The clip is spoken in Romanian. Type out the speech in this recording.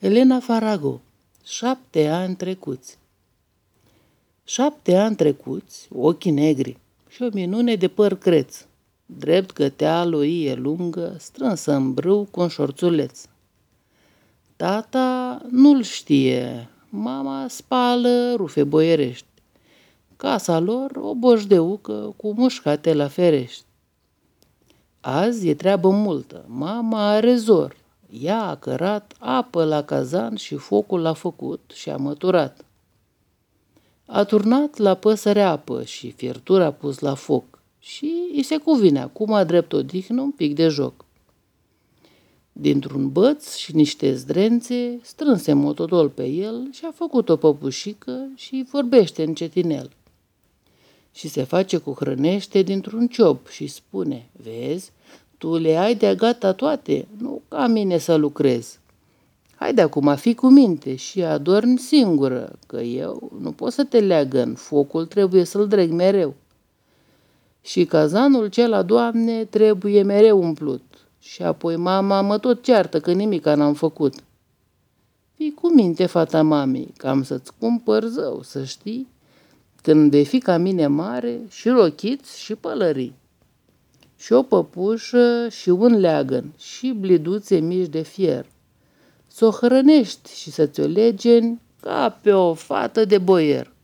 Elena Farago, 7 ani trecuți. 7 ani trecuți, ochii negri și o minune de păr creț, drept gătea loie lungă, strânsă în brâu cu un șorțuleț. Tata nu-l știe, mama spală rufe boierești. Casa lor o boșdeucă cu mușcate la ferești. Azi e treabă multă, mama are zor. Ea a cărat apă la cazan și focul l-a făcut și a măturat. A turnat la păsăre apă și fiertura a pus la foc și îi se cuvine acum drept odihnă un pic de joc. Dintr-un băț și niște zdrențe strânse mototol pe el și a făcut o păpușică și îi vorbește încetinel. Și se face cu hrănește dintr-un ciop și spune, vezi, tu le ai de-a gata toate, nu ca mine să lucrez. Haide acum, fii cu minte și adormi singură, că eu nu pot să te leagăn, focul trebuie să-l dreg mereu. Și cazanul cel, Doamne, trebuie mereu umplut. Și apoi mama mă tot ceartă că nimica n-am făcut. Fii cu minte, fata mamei, că am să-ți cumpăr zău, să știi, când vei fi ca mine mare, și rochiți și pălării. Și o păpușă și un leagăn și bliduțe mici de fier. S-o hrănești și să ți-o legeni ca pe o fată de boier.